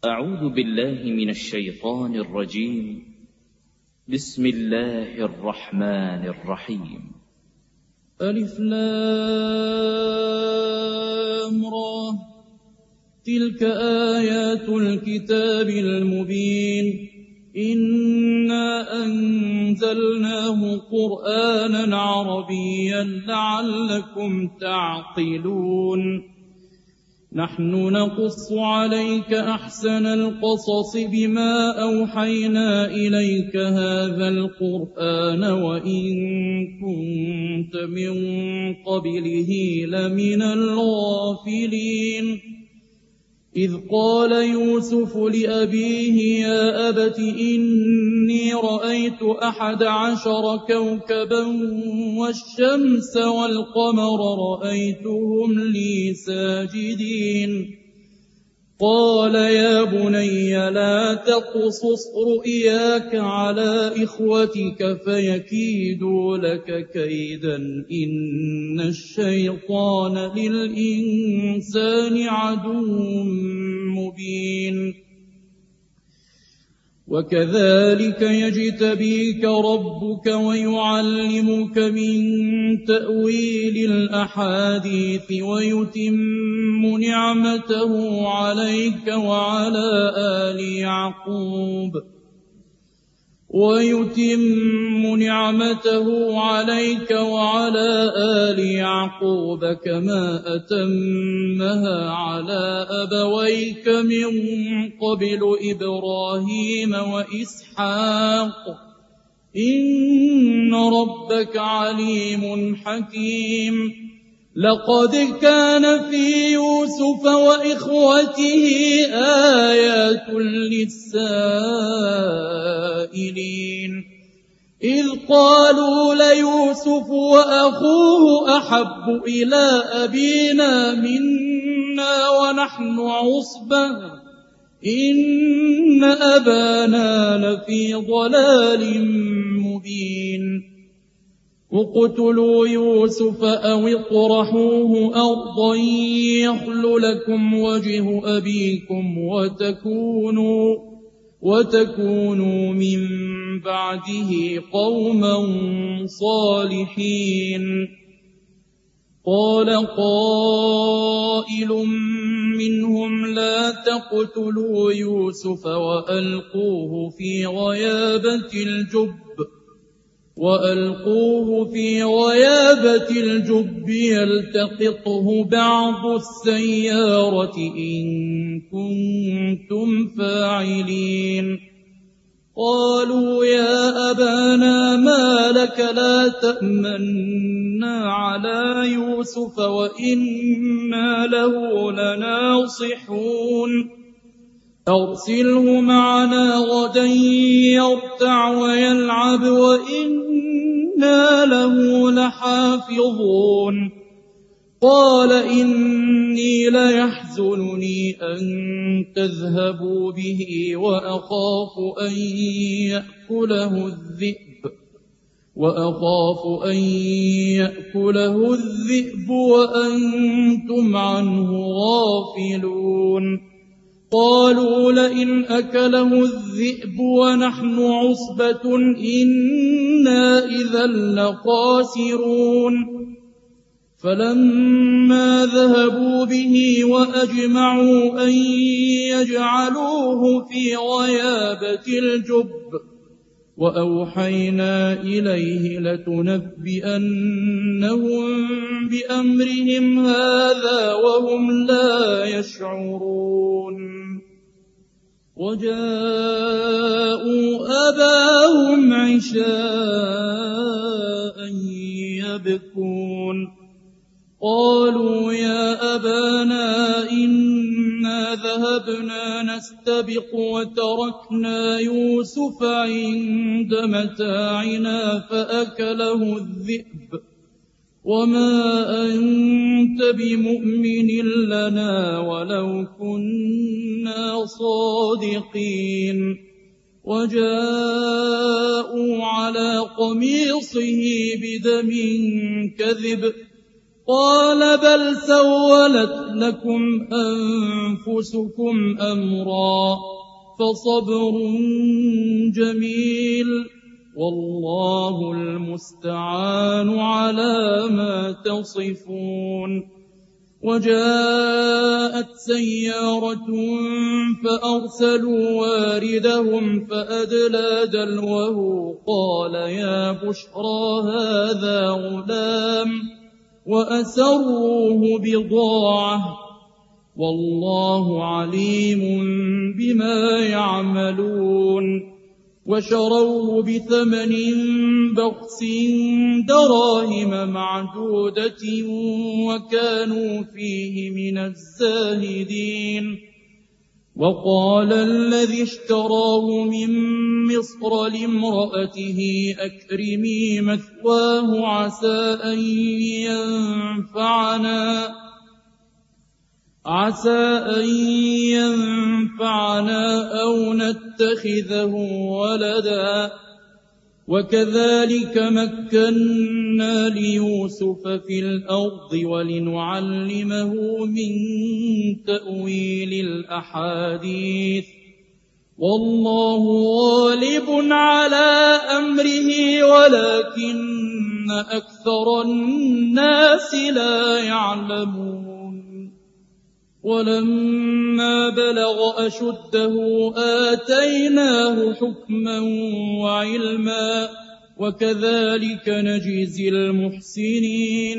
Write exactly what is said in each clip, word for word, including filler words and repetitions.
أعوذ بالله من الشيطان الرجيم. بسم الله الرحمن الرحيم. ألف لام را، تلك آيات الكتاب المبين. إنا أنزلناه قرآنا عربيا لعلكم تعقلون. نحن نقص عليك أحسن القصص بما أوحينا إليك هذا القرآن وإن كنت من قبله لمن الغافلين. إذ قال يوسف لأبيه يا أبت إني رأيت أحد عشر كوكبا والشمس والقمر رأيتهم لي ساجدين. قال يا بني لا تقصص رؤياك على إخوتك فيكيدوا لك كيدا إن الشيطان للإنسان عدو مبين. وكذلك يجتبيك ربك ويعلمك من تأويل الأحاديث ويتم نعمته عليك وعلى آل يعقوب ويتم نعمته عليك وعلى آل يعقوب كما أتمها على أبويك من قبل إبراهيم وإسحاق إن ربك عليم حكيم. لقد كان في يوسف وإخوته آيات للسائلين إذ قالوا ليوسف وأخوه أحب إلى أبينا منا ونحن عصبة إن أبانا لفي ضلال مبين. اقتلوا يوسف أو اطرحوه أرضا يخل لكم وجه أبيكم وتكونوا, وتكونوا من بعده قوما صالحين. قال قائل منهم لا تقتلوا يوسف وألقوه في غيابة الجب وألقوه في غيابة الجب يلتقطه بعض السيارة إن كنتم فاعلين. قالوا يا أبانا ما لك لا تأمنا على يوسف وإنا له لناصحون. أرسله معنا غدا يرتع ويلعب وإنا له لحافظون. قال إني ليحزنني أن تذهبوا به وأخاف أن يأكله الذئب وأخاف أن يأكله الذئب وأنتم عنه غافلون. قالوا لئن أكله الذئب ونحن عصبة إنا إذا لخاسرون. فلما ذهبوا به وأجمعوا أن يجعلوه في غيابة الجب وأوحينا إليه لتنبئنهم بأمرهم هذا وهم لا يشعرون. وجاءوا أباهم عشاء يبكون. قالوا يا أبانا إنا ذهبنا نستبق وتركنا يوسف عند متاعنا فأكله الذئب وما أنت بمؤمن لنا ولو كنا صادقين. وجاءوا على قميصه بدم كذب قال بل سولت لكم أنفسكم أمرا فصبر جميل والله المستعان على ما تصفون. وجاءت سيارة فأرسلوا واردهم فأدلى دلوه قال يا بشرى هذا غلام وأسروه بضاعة والله عليم بما يعملون. وشروه بثمن بخس دراهم معدودة وكانوا فيه من الزاهدين. وقال الذي اشتراه من مصر لامرأته أكرمي مثواه عسى أن ينفعنا عسى أن ينفعنا أو نتخذه ولدا وكذلك مكنا ليوسف في الأرض ولنعلمه من تأويل الأحاديث والله غالب على أمره ولكن أكثر الناس لا يعلمون. ولما بلغ أشده آتيناه حكما وعلما وكذلك نجزي المحسنين.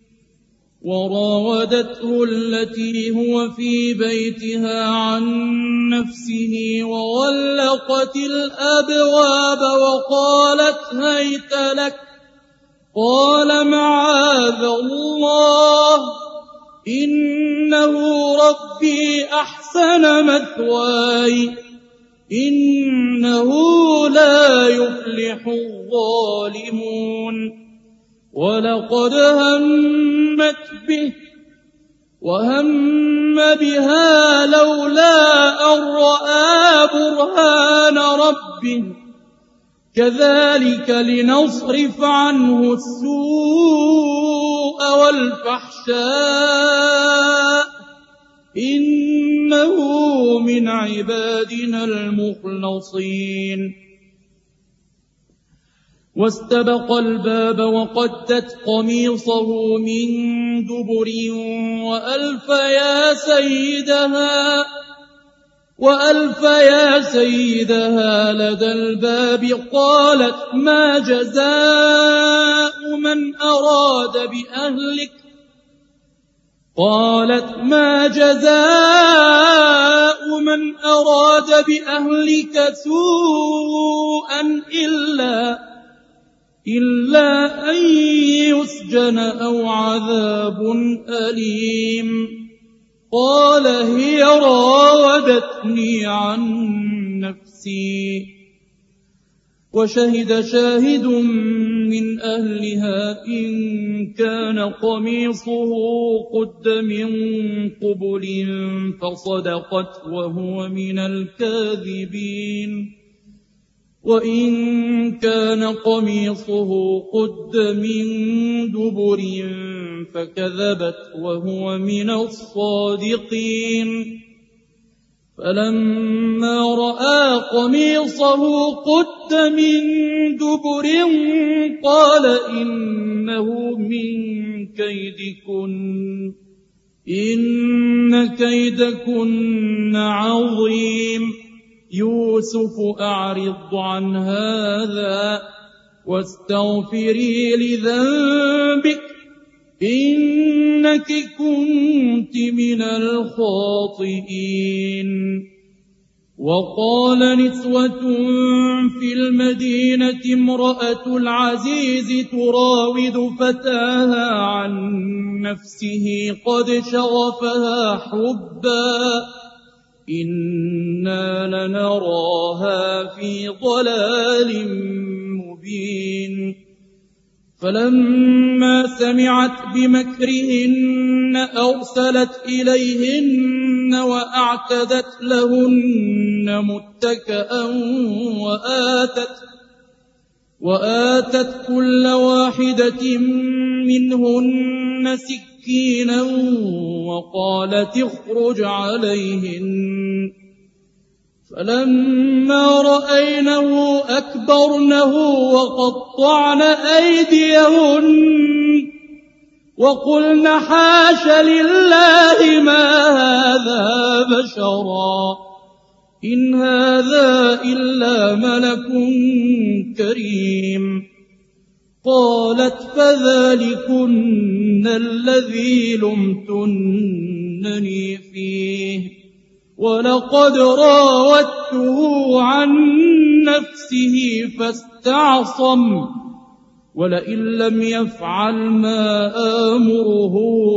وراودته التي هو في بيتها عن نفسه وغلقت الأبواب وقالت هيت لك قال معاذ الله إنه ربي أحسن مثواي إنه لا يفلح الظالمون. ولقد همت به وهم بها لولا أن رأى برهان ربه كذلك لنصرف عنه السوء والفحشاء إنه من عبادنا المخلصين. واستبق الباب وقدت قميصه من دبر وألف يا سيدها وألف يا سيدها لدى الباب قالت ما جزاء من أراد بأهلك قالت ما جزاء من أراد بأهلك سوءا إلا إلا أن يسجن أو عذاب أليم. قال هي راودتني عن نفسي. وشهد شاهد من أهلها إن كان قميصه قد من قبل فصدقت وهو من الكاذبين وإن كان قميصه قد من دبر فكذبت وهو من الصادقين. فلما رأى قميصه قد من دبر قال إنه من كيدكن إن كيدكن عظيم. يوسف أعرض عن هذا واستغفري لذنبك إنك كنت من الخاطئين. وقال نسوة في المدينة امرأة العزيز تراود فتاها عن نفسه قد شغفها حبا إنا لنراها في ضلال مبين. فلما سمعت بمكرهن أرسلت إليهن وأعتدت لهن متكئا وآتت وآتت كل واحدة منهن سكينا وقالت اخرج عليهن فلما رأينه أكبرنه وقطعن أيديهن وقلن حاش لله ما هذا بشرا إن هذا إلا ملك كريم قالت فذلكن الذي لمتنني فيه ولقد راودته عن نفسه فاستعصم ولئن لم يفعل ما آمره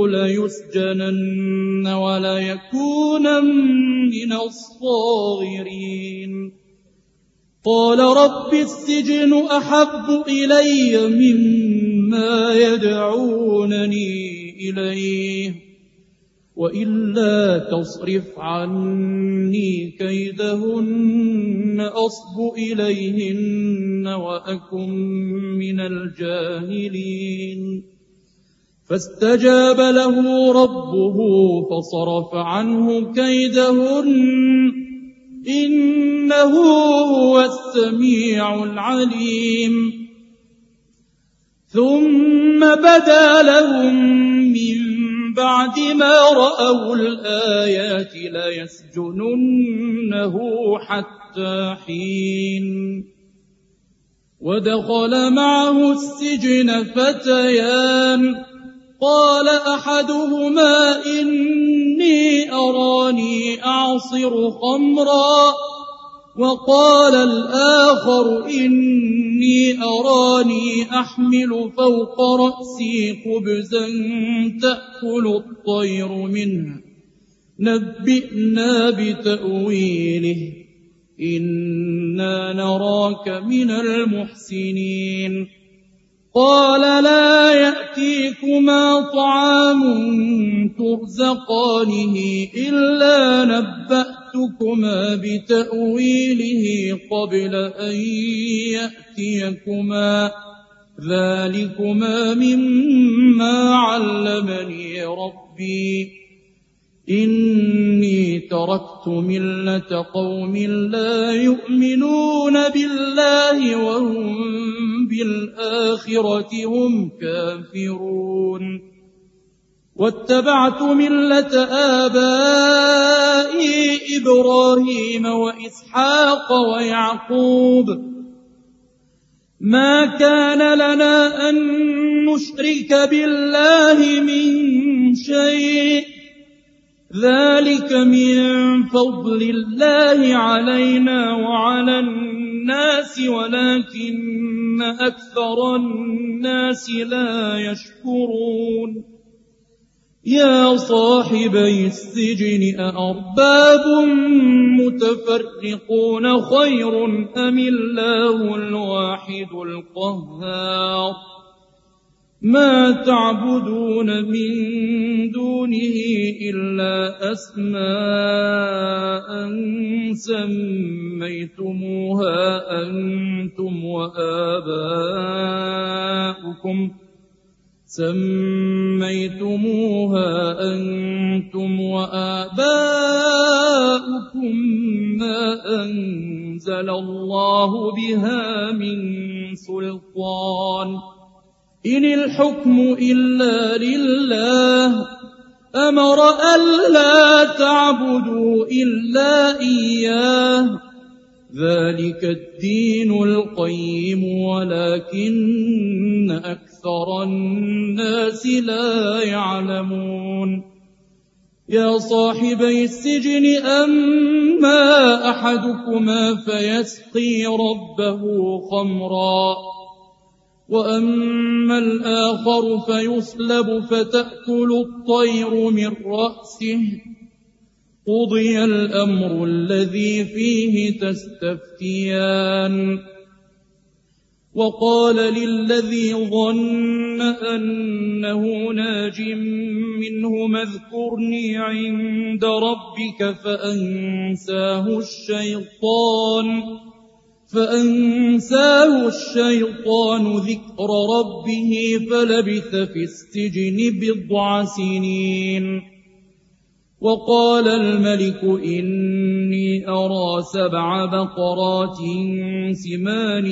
ليسجنن وليكونن من الصاغرين قال رب السجن أحب إلي مما يدعونني إليه وإلا تصرف عني كيدهن أصب إليهن وأكن من الجاهلين فاستجاب له ربه فصرف عنه كيدهن إنه هو السميع العليم ثم بدا لهم من بعد ما رأوا الآيات ليسجننه حتى حين ودخل معه السجن فتيان قال أحدهما إني أراني أعصر خمرا وقال الآخر إني أراني أحمل فوق رأسي خبزا تأكل الطير منه نبئنا بتأويله إنا نراك من المحسنين قال لا يأتيكما طعام ترزقانه إلا نبأتكما بتأويله قبل أن يأتيكما ذلكما مما علمني ربي إني تركت ملة قوم لا يؤمنون بالله وهم بالآخرة هم كافرون واتبعت ملة آبائي إبراهيم وإسحاق ويعقوب ما كان لنا أن نشرك بالله من شيء ذلك من فضل الله علينا وعلى الناس ولكن أكثر الناس لا يشكرون يا صاحبي السجن أأرباب متفرقون خير أم الله الواحد القهار ما تعبدون من دونه إلا أسماء سميتموها أنتم وآباؤكم سميتموها أنتم وآباؤكم ما أنزل الله بها من سلطان إن الحكم إلا لله أمر ألا تعبدوا إلا إياه ذلك الدين القيم ولكن أكثر الناس لا يعلمون يا صاحبي السجن أما أحدكما فيسقي ربه خمرا وأما الآخر فيصلب فتأكل الطير من رأسه قضي الأمر الذي فيه تستفتيان وقال للذي ظن أنه ناج منه اذكرني عند ربك فأنساه الشيطان فأنساه الشيطان ذكر ربه فلبث في السجن بضع سنين. وقال الملك إني أرى سبع بقرات سمان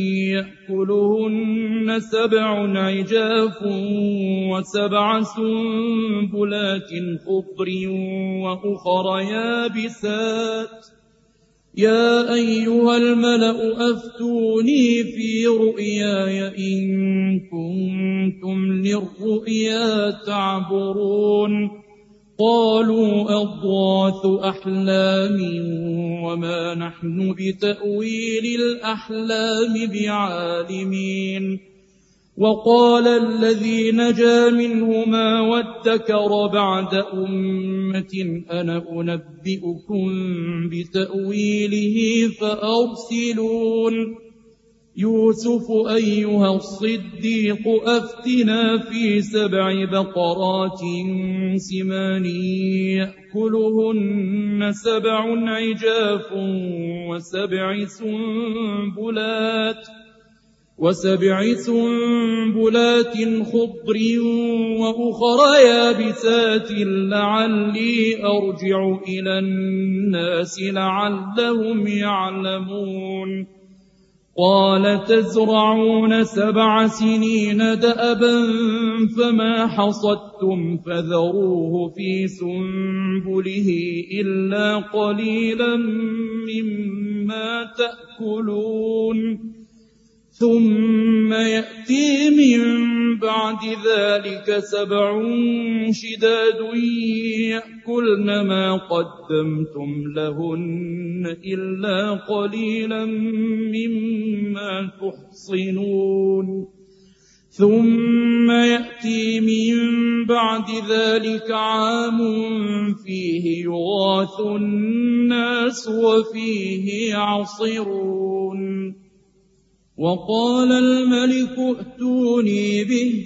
يأكلهن سبع عجاف وسبع سنبلات خضر وأخر يابسات يا أيها الملأ أفتوني في رؤياي إن كنتم للرؤيا تعبرون. قالوا أضغاث أحلام وما نحن بتأويل الأحلام بعالمين. وقال الذي نجا منهما وادكر بعد أمة أنا أنبئكم بتأويله فأرسلون. يوسف أيها الصديق أفتنا في سبع بقرات سمان يأكلهن سبع عجاف وسبع سنبلات وسبع سنبلات خضر وأخر يابسات لعلي أرجع إلى الناس لعلهم يعلمون. قال تزرعون سبع سنين دأبا فما حصدتم فذروه في سنبله إلا قليلا مما تأكلون. ثم يأتي من بعد ذلك سبع شداد يأكلن ما قدمتم لهن إلا قليلا مما تحصنون. ثم يأتي من بعد ذلك عام فيه يغاث الناس وفيه يعصرون. وقال الملك ائتوني به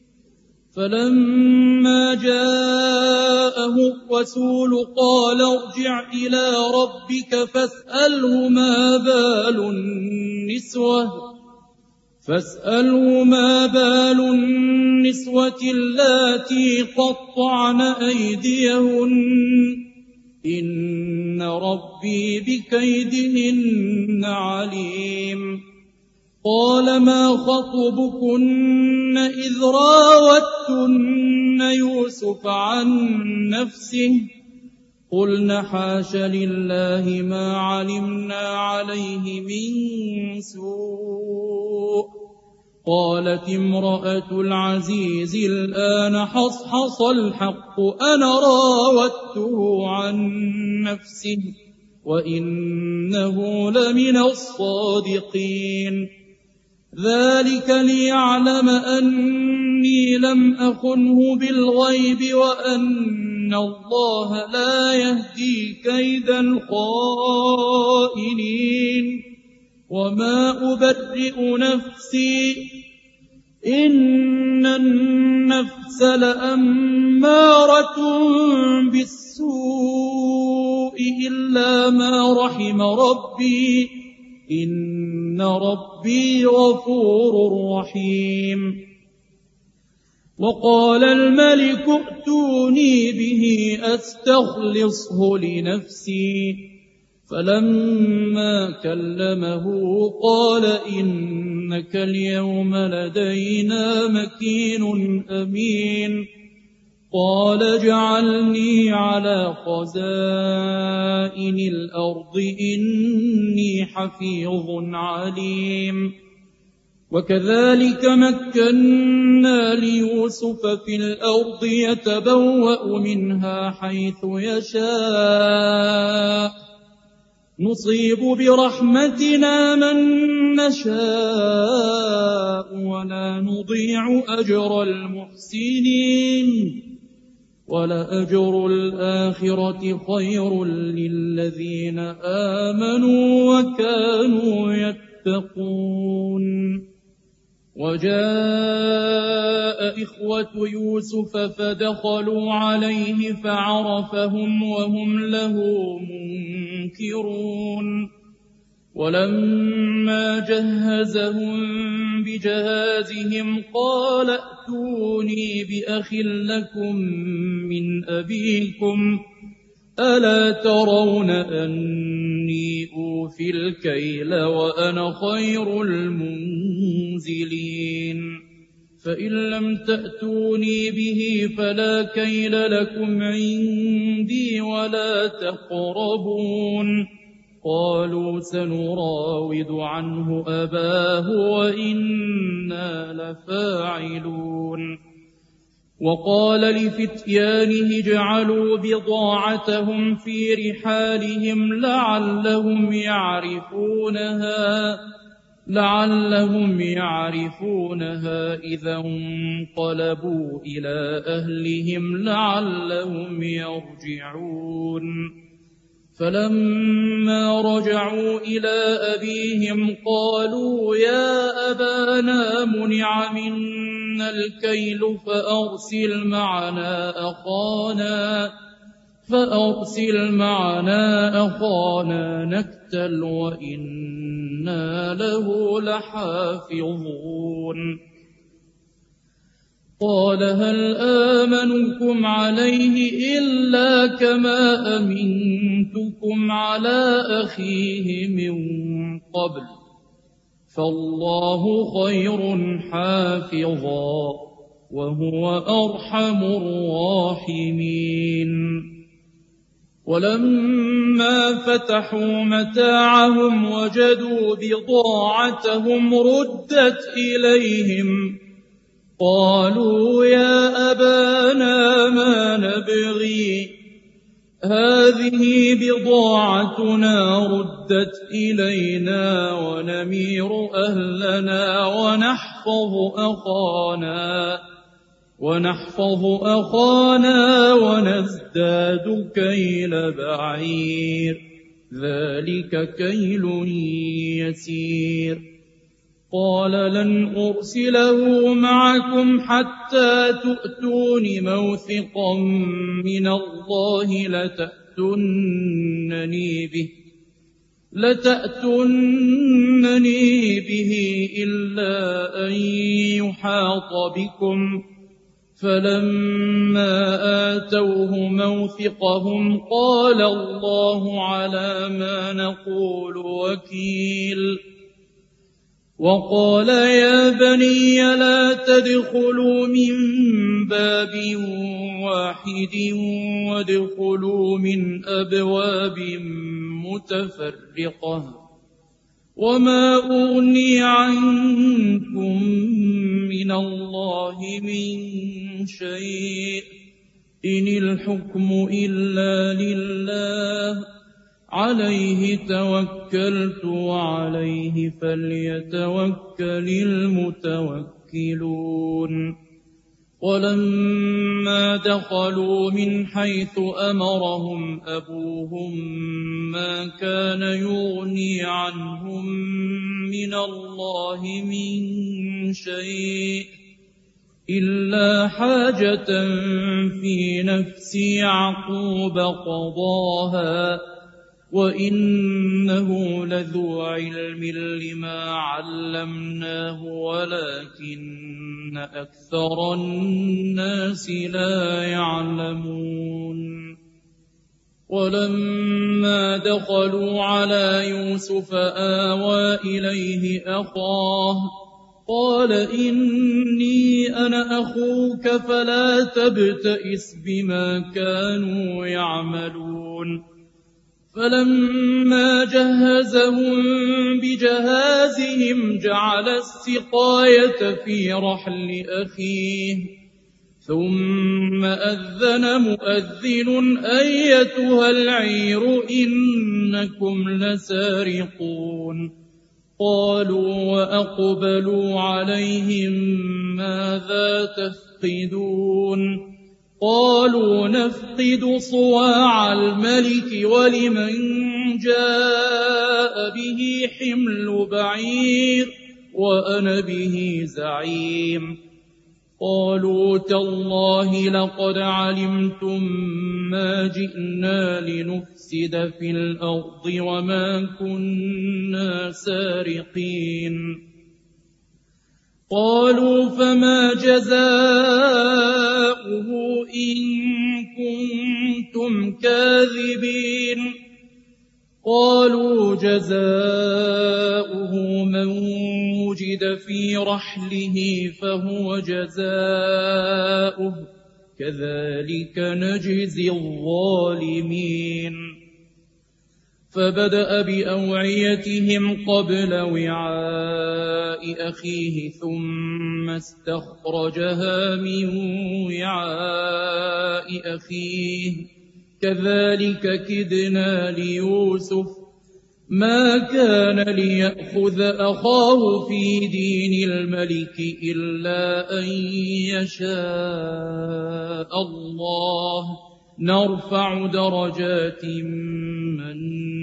فلما جاءه الرسول قال ارجع إلى ربك فاسأله ما بال النسوة فاسأله ما بال النسوة اللاتي قطعن أيديهن إن ربي بكيدهن عليم. قال ما خطبكن إذ راوتن يوسف عن نفسه قلن حاش لله ما علمنا عليه من سوء. قالت امرأة العزيز الآن حصحص الحق أنا راودته عن نفسه وإنه لمن الصادقين. ذلك ليعلم أني لم أخنه بالغيب وأن الله لا يهدي كيد الخائنين. وما أبرئ نفسي إن النفس لأمارة بالسوء إلا ما رحم ربي إن ربي غفور رحيم. وقال الملك ائتوني به أستخلصه لنفسي فلما كلمه قال إنك اليوم لدينا مكين أمين. قال اجعلني على خزائن الأرض إني حفيظ عليم. وكذلك مكنا ليوسف في الأرض يتبوأ منها حيث يشاء نصيب برحمتنا من نشاء ولا نضيع أجر المحسنين. ولأجر الآخرة خير للذين آمنوا وكانوا يتقون. وجاء إخوة يوسف فدخلوا عليه فعرفهم وهم له منكرون. ولما جهزهم بجهازهم قال ائتوني بأخ لكم من أبيكم ألا ترون أني أوفي الكيل وأنا خير المنزلين فإن لم تأتوني به فلا كيل لكم عندي ولا تقربون قالوا سنراود عنه أباه وإنا لفاعلون وقال لفتيانه اجعلوا بضاعتهم في رحالهم لعلهم يعرفونها لعلهم يعرفونها إذا انقلبوا إلى أهلهم لعلهم يرجعون فلما رجعوا إلى أبيهم قالوا يا أبانا منع منا الكيل فأرسل معنا أخانا فأرسل معنا أخانا نكتل وإنا له لحافظون قال هل آمنكم عليه إلا كما أمنتكم على أخيه من قبل فالله خير حافظا وهو أرحم الراحمين ولما فتحوا متاعهم وجدوا بضاعتهم ردت إليهم قالوا يا أبانا ما نبغي هذه بضاعتنا ردت إلينا ونمير أهلنا ونحفظ أخانا ونحفظ أخانا ونزداد كيل بعير ذلك كيل يسير قال لن أرسله معكم حتى تؤتون موثقا من الله لتأتونني به لتأتونني به إلا أن يحاط بكم فلما آتوه موثقهم قال الله على ما نقول وكيل وقال يا بني لا تدخلوا من باب واحد وادخلوا من أبواب متفرقة وما أغني عنكم من الله من شيء إن الحكم إلا لله عليه توكلت وعليه فليتوكل المتوكلون ولما دخلوا من حيث أمرهم أبوهم ما كان يغني عنهم من الله من شيء إلا حاجة في نفس يعقوب قضاها وإنه لذو علم لما علمناه ولكن أكثر الناس لا يعلمون ولما دخلوا على يوسف آوى إليه أخاه قال إني أنا أخوك فلا تبتئس بما كانوا يعملون فلما جهزهم بجهازهم جعل السقاية في رحل أخيه ثم أذن مؤذن أيتها العير إنكم لسارقون قالوا وأقبلوا عليهم ماذا تفقدون قالوا نفقد صواع الملك ولمن جاء به حمل بعير وأنا به زعيم قالوا تالله لقد علمتم ما جئنا لنفسد في الأرض وما كنا سارقين. قالوا فما جزاؤه إن كنتم كاذبين. قالوا جزاؤه من وجد في رحله فهو جزاؤه كذلك نجزي الظالمين. فبدأ بأوعيتهم قبل وعاء أخيه ثم استخرجها من وعاء أخيه كذلك كدنا ليوسف ما كان ليأخذ أخاه في دين الملك إلا أن يشاء الله نرفع درجات من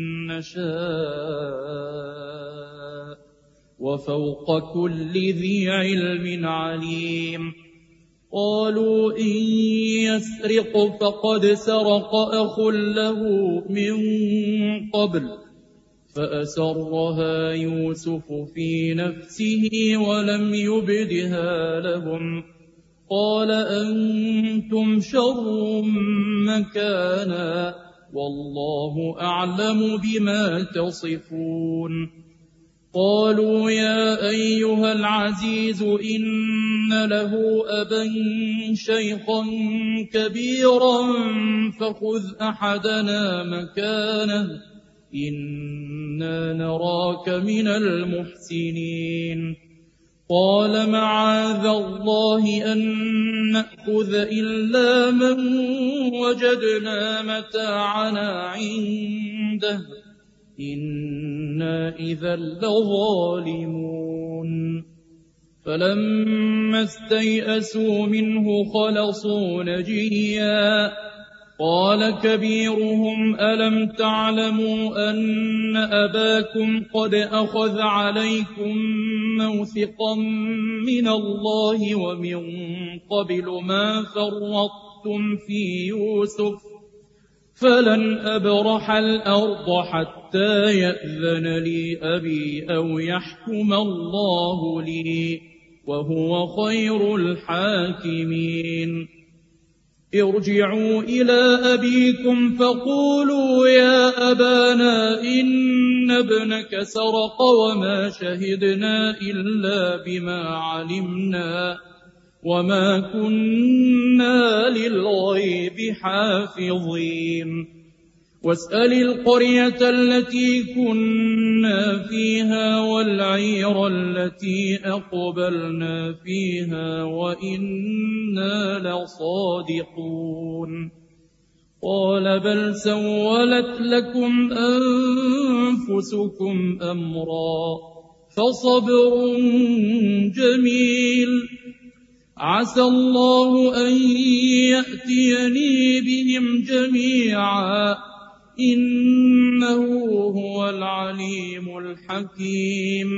نشاء وفوق كل ذي علم عليم. قالوا إن يسرق فقد سرق أخ له من قبل فأسرها يوسف في نفسه ولم يبدها لهم. قال أنتم شر مكانا والله أعلم بما تصفون. قالوا يا أيها العزيز إن له أبا شيخا كبيرا فخذ أحدنا مكانه إنا نراك من المحسنين. قال معاذ الله أن نأخذ إلا من وجدنا متاعنا عنده إنا إذا لظالمون. فلما استيئسوا منه خلصوا نجيا. قال كبيرهم ألم تعلموا أن أباكم قد أخذ عليكم موثقا من الله ومن قبل ما فرطتم في يوسف فلن أبرح الأرض حتى يأذن لي أبي أو يحكم الله لي وهو خير الحاكمين. ارجعوا إلى أبيكم فقولوا يا أبانا إن ابنك سرق وما شهدنا إلا بما علمنا وما كنا للغيب حافظين. واسأل القرية التي كنا فيها والعير التي أقبلنا فيها وإنا لصادقون. قال بل سولت لكم أنفسكم أمرا فصبر جميل عسى الله أن يأتيني بهم جميعا إنه هو العليم الحكيم.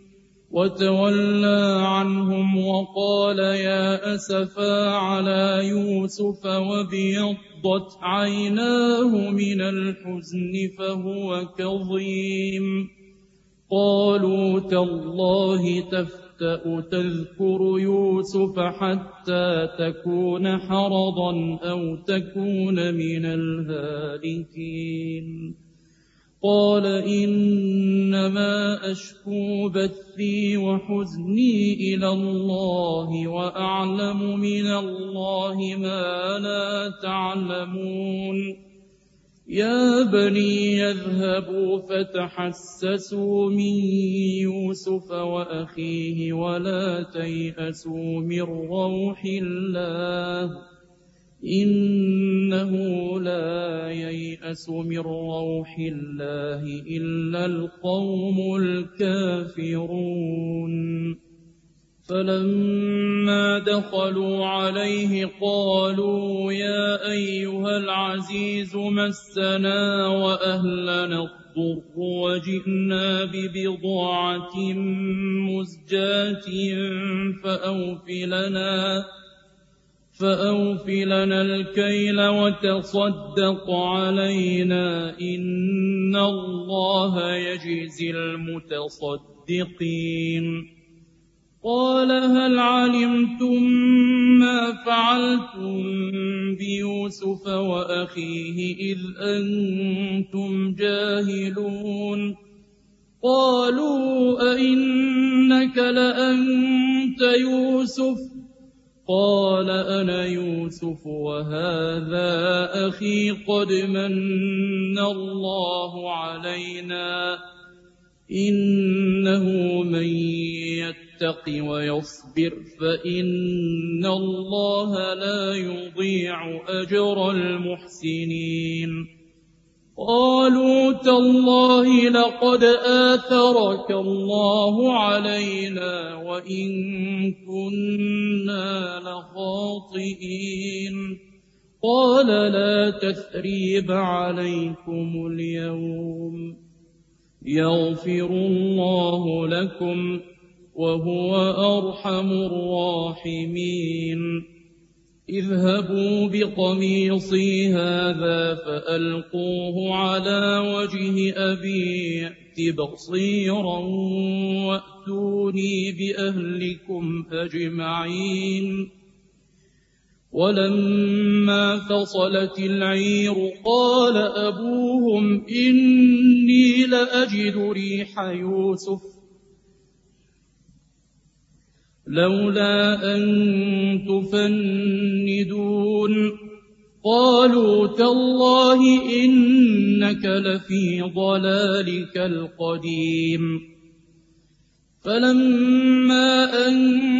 وتولى عنهم وقال يا أسفا على يوسف وابيضت عيناه من الحزن فهو كظيم. قالوا تالله تفتأ تذكر يوسف حتى تكون حرضا أو تكون من الهالكين. قال إنما أشكو بثي وحزني إلى الله وأعلم من الله ما لا تعلمون. يا بني يذهبوا فتحسسوا من يوسف وأخيه ولا تيأسوا من روح الله إنه لا ييأس من روح الله إلا القوم الكافرون. فلما دخلوا عليه قالوا يا أيها العزيز مسنا وأهلنا الضر وجئنا ببضاعة مزجاة فأوفلنا فأوفلنا الكيل وتصدق علينا إن الله يجزي المتصدقين قال هل علمتم ما فعلتم بيوسف وأخيه إذ أنتم جاهلون قالوا أئنك لأنت يوسف قال أنا يوسف وهذا أخي قد من الله علينا إنه من يتق ويصبر فإن الله لا يضيع أجر المحسنين قالوا تالله لقد آثرك الله علينا وإن كنا لخاطئين قال لا تثريب عليكم اليوم يغفر الله لكم وهو أرحم الراحمين اذهبوا بقميصي هذا فألقوه على وجه أبي يأت بصيرا وأتوني بأهلكم أجمعين ولما فصلت العير قال أبوهم إني لأجد ريح يوسف لولا أن تفندون قالوا تالله إنك لفي ضلالك القديم فلما أن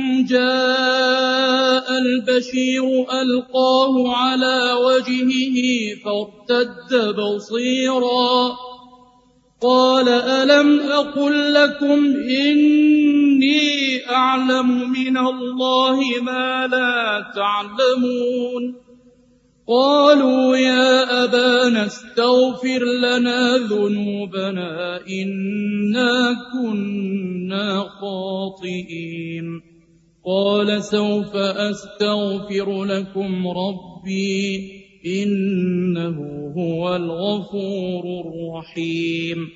جاء البشير ألقاه على وجهه فارتد بصيرا قال ألم أقل لكم إني أعلم من الله ما لا تعلمون قالوا يا أبانا استغفر لنا ذنوبنا إنا كنا خاطئين قال سوف أستغفر لكم ربي إنه هو الغفور الرحيم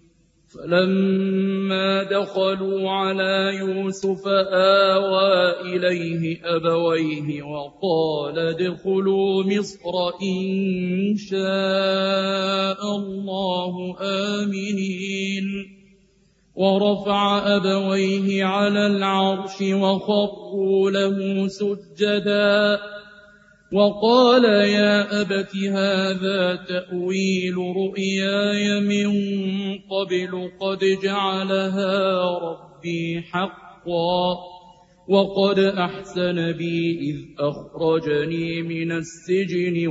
فلما دخلوا على يوسف آوى إليه أبويه وقال ادخلوا مصر إن شاء الله آمنين ورفع أبويه على العرش وخروا له سجدا وقال يا أبت هذا تأويل رؤياي من قبل قد جعلها ربي حقا وقد أحسن بي إذ أخرجني من السجن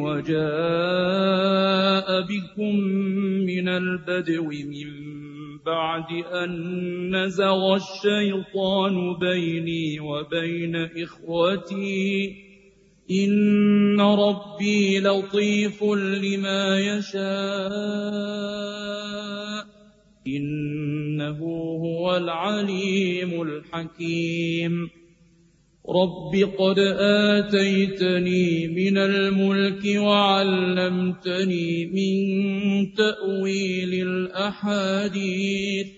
وجاء بكم من البدو من بعد أن نزغ الشيطان بيني وبين إخوتي إن ربي لطيف لما يشاء إنه هو العليم الحكيم رب قد آتيتني من الملك وعلمتني من تأويل الأحاديث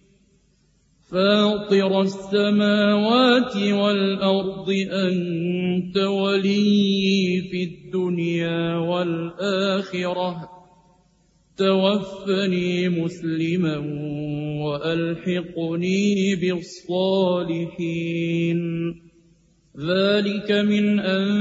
فاطر السماوات والأرض أنت ولي في الدنيا والآخرة توفني مسلما وألحقني بالصالحين ذلك من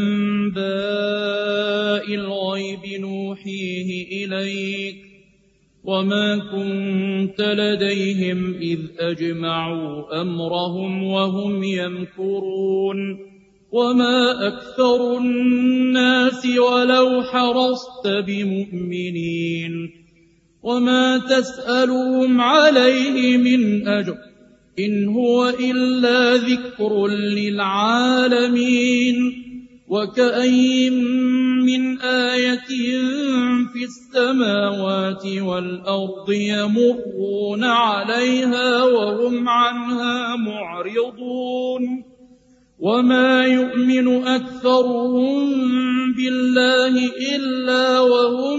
أنباء الغيب نوحيه إليك وما كنت لديهم إذ أجمعوا أمرهم وهم يمكرون وما أكثر الناس ولو حرصت بمؤمنين وما تسألهم عليه من أجر إن هو إلا ذكر للعالمين وكأين من آية في السماوات والأرض يمرون عليها وهم عنها معرضون وما يؤمن أكثرهم بالله إلا وهم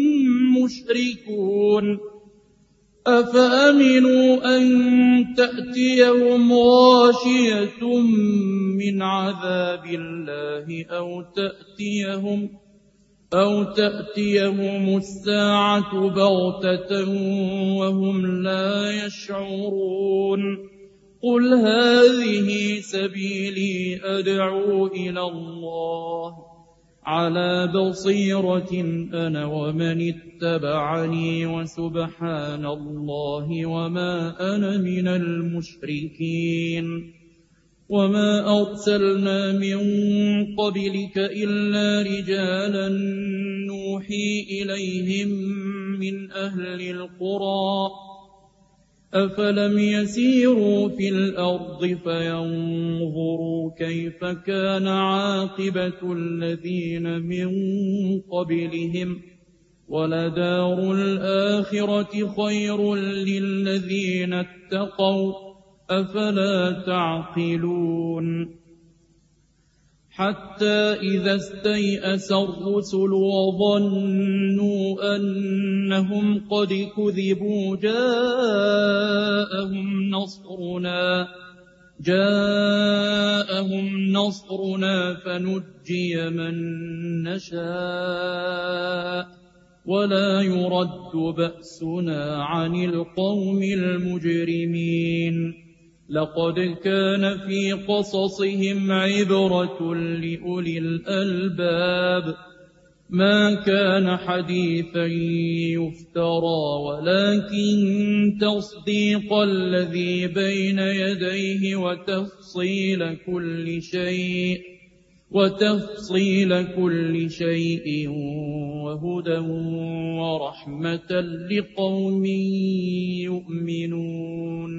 مشركون أفأمنوا أن تأتيهم غاشية من عذاب الله أو تأتيهم أو تأتيهم الساعة بغتة وهم لا يشعرون قل هذه سبيلي أدعو إلى الله على بصيرة أنا ومن اتبعني وسبحان الله وما أنا من المشركين وما أرسلنا من قبلك إلا رجالا نوحي إليهم من أهل القرى أفلم يسيروا في الأرض فينظروا كيف كان عاقبة الذين من قبلهم ولدار الآخرة خير للذين اتقوا أفلا تعقلون حتى إذا استيأس الرسل وظنوا أنهم قد كذبوا جاءهم نصرنا جاءهم نصرنا فنجي من نشاء ولا يرد بأسنا عن القوم المجرمين لقد كان في قصصهم عبرة لأولي الألباب ما كان حديثا يفترى ولكن تصديق الذي بين يديه وتفصيل كل شيء وتفصيل كل شيء وهدى ورحمة لقوم يؤمنون